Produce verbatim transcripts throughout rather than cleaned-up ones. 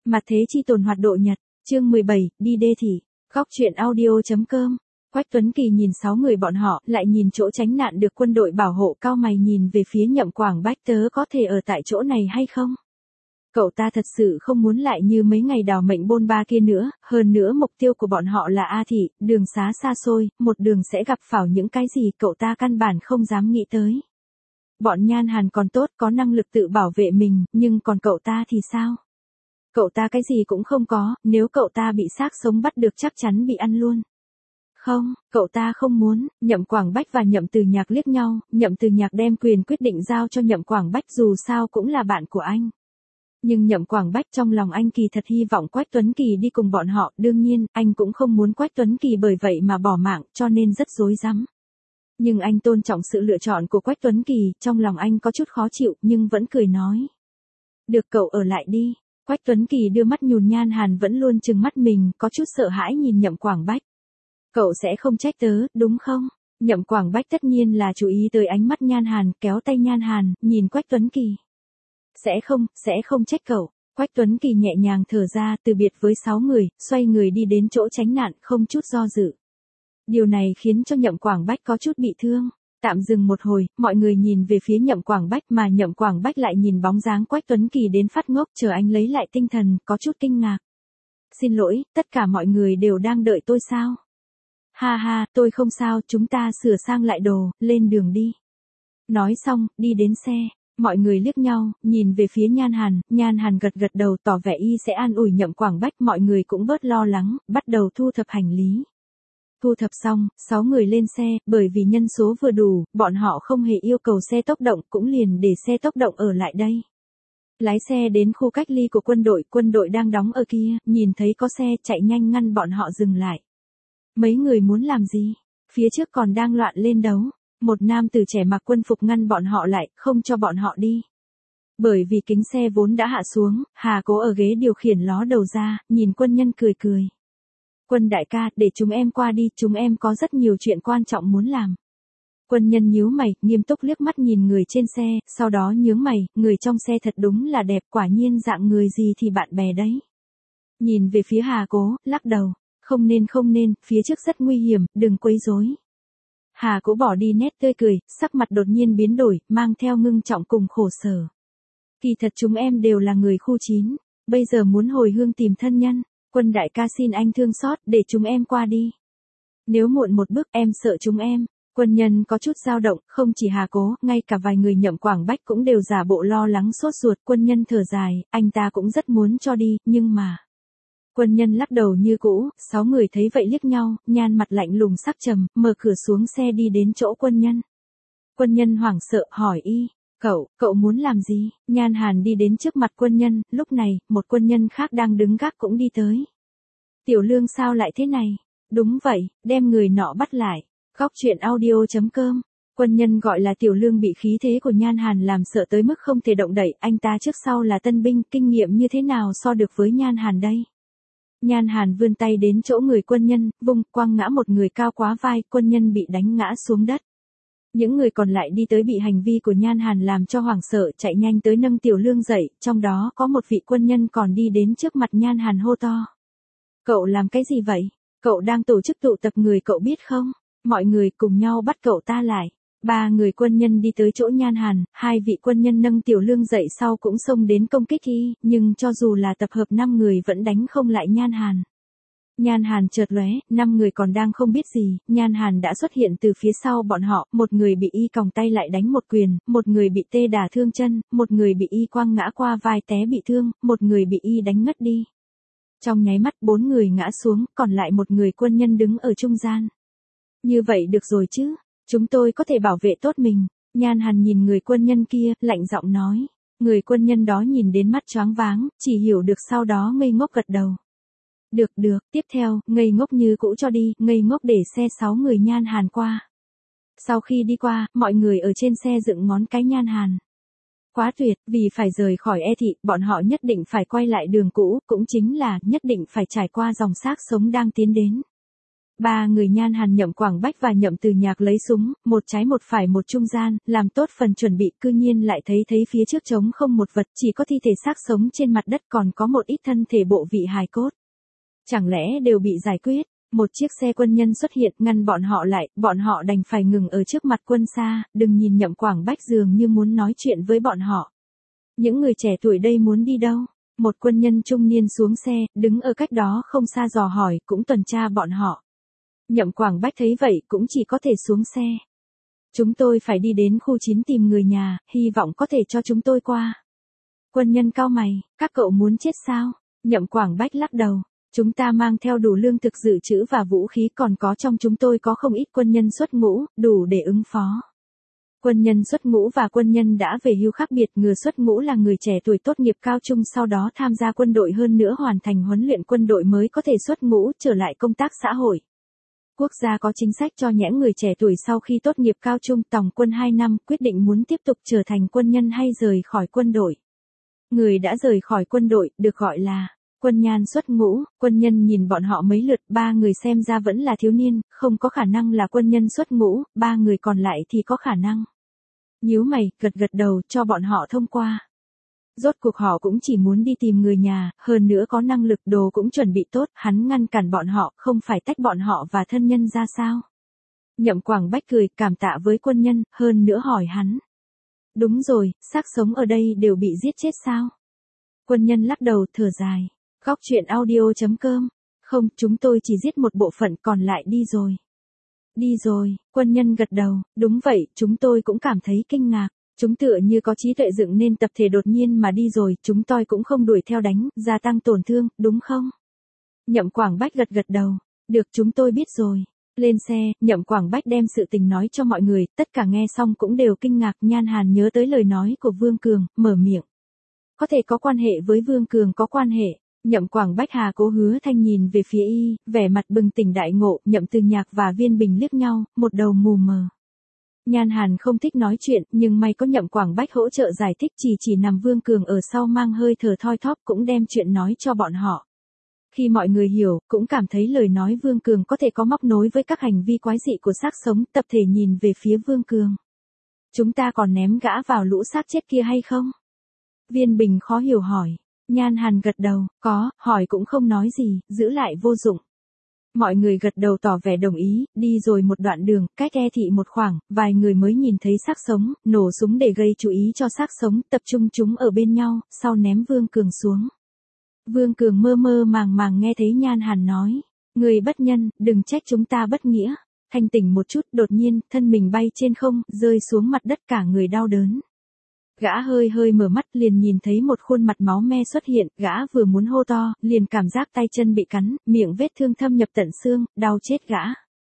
Mặt thế chi tồn hoạt độ nhật, chương mười bảy, đi đê thị, góc truyện audio.com. Quách Tuấn Kỳ nhìn sáu người bọn họ, lại nhìn chỗ tránh nạn được quân đội bảo hộ, cao mày nhìn về phía Nhậm Quảng Bách, tớ có thể ở tại chỗ này hay không? Cậu ta thật sự không muốn lại như mấy ngày đào mệnh bôn ba kia nữa, hơn nữa mục tiêu của bọn họ là A Thị, đường xá xa xôi, một đường sẽ gặp phải những cái gì cậu ta căn bản không dám nghĩ tới. Bọn Nhan Hàn còn tốt, có năng lực tự bảo vệ mình, nhưng còn cậu ta thì sao? Cậu ta cái gì cũng không có, nếu cậu ta bị xác sống bắt được chắc chắn bị ăn luôn. Không, cậu ta không muốn. Nhậm Quảng Bách và Nhậm Từ Nhạc liếc nhau, Nhậm Từ Nhạc đem quyền quyết định giao cho Nhậm Quảng Bách, dù sao cũng là bạn của anh. Nhưng Nhậm Quảng Bách trong lòng anh kỳ thật hy vọng Quách Tuấn Kỳ đi cùng bọn họ, đương nhiên, anh cũng không muốn Quách Tuấn Kỳ bởi vậy mà bỏ mạng, cho nên rất rối rắm. Nhưng anh tôn trọng sự lựa chọn của Quách Tuấn Kỳ, trong lòng anh có chút khó chịu, nhưng vẫn cười nói. Được, cậu ở lại đi. Quách Tuấn Kỳ đưa mắt nhùn Nhan Hàn vẫn luôn trừng mắt mình, có chút sợ hãi nhìn Nhậm Quảng Bách. Cậu sẽ không trách tớ, đúng không? Nhậm Quảng Bách tất nhiên là chú ý tới ánh mắt Nhan Hàn, kéo tay Nhan Hàn, nhìn Quách Tuấn Kỳ. Sẽ không, sẽ không trách cậu. Quách Tuấn Kỳ nhẹ nhàng thở ra, từ biệt với sáu người, xoay người đi đến chỗ tránh nạn, không chút do dự. Điều này khiến cho Nhậm Quảng Bách có chút bị thương. Tạm dừng một hồi, mọi người nhìn về phía Nhậm Quảng Bách mà Nhậm Quảng Bách lại nhìn bóng dáng Quách Tuấn Kỳ đến phát ngốc, chờ anh lấy lại tinh thần, có chút kinh ngạc. Xin lỗi, tất cả mọi người đều đang đợi tôi sao? Ha ha, tôi không sao, chúng ta sửa sang lại đồ, lên đường đi. Nói xong, đi đến xe. Mọi người liếc nhau, nhìn về phía Nhan Hàn, Nhan Hàn gật gật đầu tỏ vẻ y sẽ an ủi Nhậm Quảng Bách, mọi người cũng bớt lo lắng, bắt đầu thu thập hành lý. Thu thập xong, sáu người lên xe, bởi vì nhân số vừa đủ, bọn họ không hề yêu cầu xe tốc động, cũng liền để xe tốc động ở lại đây. Lái xe đến khu cách ly của quân đội, quân đội đang đóng ở kia, nhìn thấy có xe chạy nhanh ngăn bọn họ dừng lại. Mấy người muốn làm gì? Phía trước còn đang loạn lên đấu. Một nam tử trẻ mặc quân phục ngăn bọn họ lại, không cho bọn họ đi. Bởi vì kính xe vốn đã hạ xuống, Hà Cố ở ghế điều khiển ló đầu ra, nhìn quân nhân cười cười. Quân đại ca, để chúng em qua đi, chúng em có rất nhiều chuyện quan trọng muốn làm. Quân nhân nhíu mày, nghiêm túc liếc mắt nhìn người trên xe, sau đó nhướng mày, người trong xe thật đúng là đẹp, quả nhiên dạng người gì thì bạn bè đấy. Nhìn về phía Hà Cố, lắc đầu, không nên không nên, phía trước rất nguy hiểm, đừng quấy rối. Hà Cố bỏ đi nét tươi cười, sắc mặt đột nhiên biến đổi, mang theo ngưng trọng cùng khổ sở. Kỳ thật chúng em đều là người khu chín, bây giờ muốn hồi hương tìm thân nhân, quân đại ca xin anh thương xót, để chúng em qua đi. Nếu muộn một bước em sợ chúng em. Quân nhân có chút dao động, không chỉ Hà Cố, ngay cả vài người Nhậm Quảng Bách cũng đều giả bộ lo lắng sốt ruột, quân nhân thở dài, anh ta cũng rất muốn cho đi, nhưng mà... Quân nhân lắc đầu như cũ, sáu người thấy vậy liếc nhau, Nhan mặt lạnh lùng sắc trầm, mở cửa xuống xe đi đến chỗ quân nhân. Quân nhân hoảng sợ, hỏi y, cậu, cậu muốn làm gì? Nhan Hàn đi đến trước mặt quân nhân, lúc này, một quân nhân khác đang đứng gác cũng đi tới. Tiểu Lương sao lại thế này? Đúng vậy, đem người nọ bắt lại. Góc truyện audio.com. Quân nhân gọi là Tiểu Lương bị khí thế của Nhan Hàn làm sợ tới mức không thể động đậy, anh ta trước sau là tân binh, kinh nghiệm như thế nào so được với Nhan Hàn đây? Nhan Hàn vươn tay đến chỗ người quân nhân, vung, quăng ngã một người cao quá vai, quân nhân bị đánh ngã xuống đất. Những người còn lại đi tới bị hành vi của Nhan Hàn làm cho hoảng sợ, chạy nhanh tới nâng Tiểu Lương dậy, trong đó có một vị quân nhân còn đi đến trước mặt Nhan Hàn hô to. Cậu làm cái gì vậy? Cậu đang tổ chức tụ tập người cậu biết không? Mọi người cùng nhau bắt cậu ta lại. Ba người quân nhân đi tới chỗ Nhan Hàn, hai vị quân nhân nâng Tiểu Lương dậy sau cũng xông đến công kích y, nhưng cho dù là tập hợp năm người vẫn đánh không lại Nhan Hàn. Nhan Hàn chợt lóe, năm người còn đang không biết gì, Nhan Hàn đã xuất hiện từ phía sau bọn họ, một người bị y còng tay lại đánh một quyền, một người bị tê đả thương chân, một người bị y quăng ngã qua vai té bị thương, một người bị y đánh ngất đi. Trong nháy mắt bốn người ngã xuống, còn lại một người quân nhân đứng ở trung gian. Như vậy được rồi chứ? Chúng tôi có thể bảo vệ tốt mình. Nhan Hàn nhìn người quân nhân kia, lạnh giọng nói. Người quân nhân đó nhìn đến mắt choáng váng, chỉ hiểu được sau đó ngây ngốc gật đầu. Được được, tiếp theo, ngây ngốc như cũ cho đi, ngây ngốc để xe sáu người Nhan Hàn qua. Sau khi đi qua, mọi người ở trên xe dựng ngón cái Nhan Hàn. Quá tuyệt, vì phải rời khỏi E Thị, bọn họ nhất định phải quay lại đường cũ, cũng chính là, nhất định phải trải qua dòng xác sống đang tiến đến. ba người Nhan Hàn, Nhậm Quảng Bách và Nhậm Từ Nhạc lấy súng, một trái một phải một trung gian, làm tốt phần chuẩn bị, cư nhiên lại thấy thấy phía trước trống không một vật, chỉ có thi thể xác sống trên mặt đất, còn có một ít thân thể bộ vị hài cốt. Chẳng lẽ đều bị giải quyết? Một chiếc xe quân nhân xuất hiện ngăn bọn họ lại, bọn họ đành phải ngừng ở trước mặt quân xa, đừng nhìn Nhậm Quảng Bách dường như muốn nói chuyện với bọn họ. Những người trẻ tuổi đây muốn đi đâu? Một quân nhân trung niên xuống xe, đứng ở cách đó không xa dò hỏi, cũng tuần tra bọn họ. Nhậm Quảng Bách thấy vậy cũng chỉ có thể xuống xe. Chúng tôi phải đi đến khu chín tìm người nhà, hy vọng có thể cho chúng tôi qua. Quân nhân cau mày, các cậu muốn chết sao? Nhậm Quảng Bách lắc đầu. Chúng ta mang theo đủ lương thực dự trữ và vũ khí, còn có trong chúng tôi có không ít quân nhân xuất ngũ, đủ để ứng phó. Quân nhân xuất ngũ và quân nhân đã về hưu khác biệt, người xuất ngũ là người trẻ tuổi tốt nghiệp cao trung sau đó tham gia quân đội, hơn nữa hoàn thành huấn luyện quân đội mới có thể xuất ngũ trở lại công tác xã hội. Quốc gia có chính sách cho những người trẻ tuổi sau khi tốt nghiệp cao trung tòng quân hai năm quyết định muốn tiếp tục trở thành quân nhân hay rời khỏi quân đội. Người đã rời khỏi quân đội được gọi là quân nhan xuất ngũ. Quân nhân nhìn bọn họ mấy lượt, ba người xem ra vẫn là thiếu niên, không có khả năng là quân nhân xuất ngũ, ba người còn lại thì có khả năng. Nhíu mày, gật gật đầu cho bọn họ thông qua. Rốt cuộc họ cũng chỉ muốn đi tìm người nhà, hơn nữa có năng lực, đồ cũng chuẩn bị tốt, hắn ngăn cản bọn họ, không phải tách bọn họ và thân nhân ra sao? Nhậm Quảng Bách cười, cảm tạ với quân nhân, hơn nữa hỏi hắn. Đúng rồi, xác sống ở đây đều bị giết chết sao? Quân nhân lắc đầu, thở dài. Góc truyện audio chấm com. Không, chúng tôi chỉ giết một bộ phận, còn lại đi rồi. Đi rồi, quân nhân gật đầu, đúng vậy, chúng tôi cũng cảm thấy kinh ngạc. Chúng tựa như có trí tuệ dựng nên tập thể đột nhiên mà đi rồi, chúng tôi cũng không đuổi theo đánh, gia tăng tổn thương, đúng không? Nhậm Quảng Bách gật gật đầu. Được, chúng tôi biết rồi. Lên xe, Nhậm Quảng Bách đem sự tình nói cho mọi người, tất cả nghe xong cũng đều kinh ngạc. Nhan Hàn nhớ tới lời nói của Vương Cường, mở miệng. Có thể có quan hệ với Vương Cường, có quan hệ. Nhậm Quảng Bách Hà Cố Hứa Thanh nhìn về phía y, vẻ mặt bừng tỉnh đại ngộ. Nhậm Từ Nhạc và Viên Bình liếc nhau, một đầu mù mờ. Nhan Hàn không thích nói chuyện, nhưng may có Nhậm Quảng Bách hỗ trợ giải thích, chỉ chỉ nằm Vương Cường ở sau mang hơi thở thoi thóp cũng đem chuyện nói cho bọn họ. Khi mọi người hiểu, cũng cảm thấy lời nói Vương Cường có thể có móc nối với các hành vi quái dị của xác sống, tập thể nhìn về phía Vương Cường. Chúng ta còn ném gã vào lũ xác chết kia hay không? Viên Bình khó hiểu hỏi. Nhan Hàn gật đầu, có, hỏi cũng không nói gì, giữ lại vô dụng. Mọi người gật đầu tỏ vẻ đồng ý, đi rồi một đoạn đường, cách e thị một khoảng, vài người mới nhìn thấy xác sống, nổ súng để gây chú ý cho xác sống, tập trung chúng ở bên nhau, sau ném Vương Cường xuống. Vương Cường mơ mơ màng màng nghe thấy Nhan Hàn nói, người bất nhân, đừng trách chúng ta bất nghĩa. Thanh tỉnh một chút, đột nhiên, thân mình bay trên không, rơi xuống mặt đất, cả người đau đớn. Gã hơi hơi mở mắt, liền nhìn thấy một khuôn mặt máu me xuất hiện, gã vừa muốn hô to, liền cảm giác tay chân bị cắn, miệng vết thương thâm nhập tận xương, đau chết gã.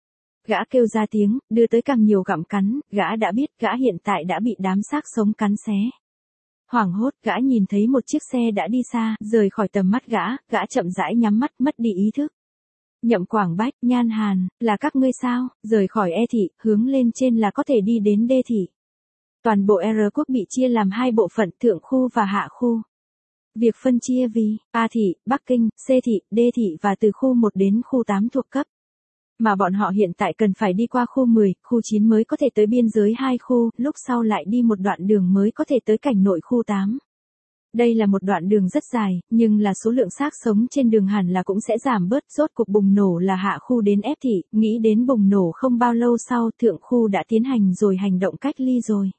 Gã kêu ra tiếng, đưa tới càng nhiều gặm cắn, gã đã biết gã hiện tại đã bị đám xác sống cắn xé. Hoảng hốt, gã nhìn thấy một chiếc xe đã đi xa, rời khỏi tầm mắt gã, gã chậm rãi nhắm mắt, mất đi ý thức. Nhậm Quảng Bách, Nhan Hàn, là các ngươi sao? Rời khỏi E thị, hướng lên trên là có thể đi đến D thị. Toàn bộ R quốc bị chia làm hai bộ phận, thượng khu và hạ khu. Việc phân chia vì A thị, Bắc Kinh, C thị, D thị và từ khu một đến khu tám thuộc cấp. Mà bọn họ hiện tại cần phải đi qua khu mười, khu chín mới có thể tới biên giới hai khu, lúc sau lại đi một đoạn đường mới có thể tới cảnh nội khu tám. Đây là một đoạn đường rất dài, nhưng là số lượng xác sống trên đường hẳn là cũng sẽ giảm bớt. Rốt cuộc bùng nổ là hạ khu đến F thị, nghĩ đến bùng nổ không bao lâu sau thượng khu đã tiến hành rồi hành động cách ly rồi.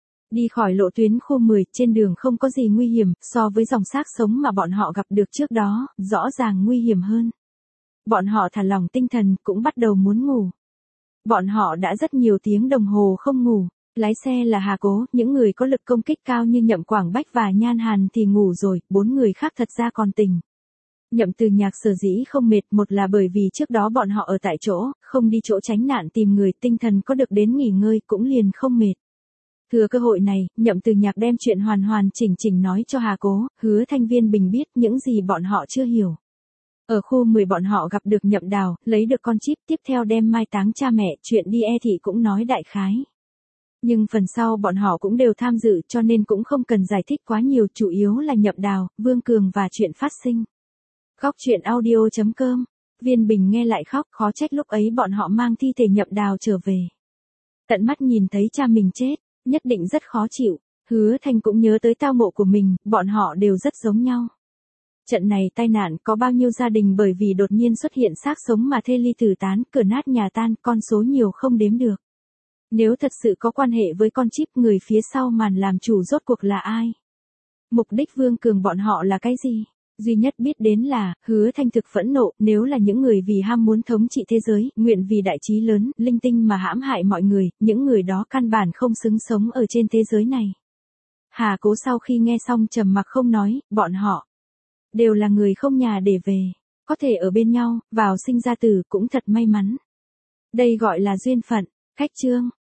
Đi khỏi lộ tuyến khu mười, trên đường không có gì nguy hiểm, so với dòng xác sống mà bọn họ gặp được trước đó, rõ ràng nguy hiểm hơn. Bọn họ thả lỏng tinh thần, cũng bắt đầu muốn ngủ. Bọn họ đã rất nhiều tiếng đồng hồ không ngủ. Lái xe là Hà Cố, những người có lực công kích cao như Nhậm Quảng Bách và Nhan Hàn thì ngủ rồi, bốn người khác thật ra còn tỉnh. Nhậm Từ Nhạc sở dĩ không mệt, một là bởi vì trước đó bọn họ ở tại chỗ, không đi chỗ tránh nạn tìm người, tinh thần có được đến nghỉ ngơi cũng liền không mệt. Thừa cơ hội này, Nhậm Từ Nhạc đem chuyện hoàn hoàn chỉnh chỉnh nói cho Hà Cố, Hứa Thanh, Viên Bình biết những gì bọn họ chưa hiểu. Ở khu mười bọn họ gặp được Nhậm Đào, lấy được con chip, tiếp theo đem mai táng cha mẹ, chuyện đi E thị cũng nói đại khái. Nhưng phần sau bọn họ cũng đều tham dự cho nên cũng không cần giải thích quá nhiều, chủ yếu là Nhậm Đào, Vương Cường và chuyện phát sinh. Góc truyện audio chấm com Viên Bình nghe lại khóc, khó trách lúc ấy bọn họ mang thi thể Nhậm Đào trở về. Tận mắt nhìn thấy cha mình chết, nhất định rất khó chịu. Hứa Thanh cũng nhớ tới tao ngộ của mình, bọn họ đều rất giống nhau. Trận này tai nạn có bao nhiêu gia đình bởi vì đột nhiên xuất hiện xác sống mà thê ly tử tán, cửa nát nhà tan, con số nhiều không đếm được. Nếu thật sự có quan hệ với con chip, người phía sau màn làm chủ rốt cuộc là ai? Mục đích Vương Cường bọn họ là cái gì? Duy nhất biết đến là, Hứa Thanh thực phẫn nộ, nếu là những người vì ham muốn thống trị thế giới, nguyện vì đại trí lớn, linh tinh mà hãm hại mọi người, những người đó căn bản không xứng sống ở trên thế giới này. Hà Cố sau khi nghe xong trầm mặc không nói, bọn họ đều là người không nhà để về, có thể ở bên nhau, vào sinh ra tử cũng thật may mắn. Đây gọi là duyên phận. Khách chương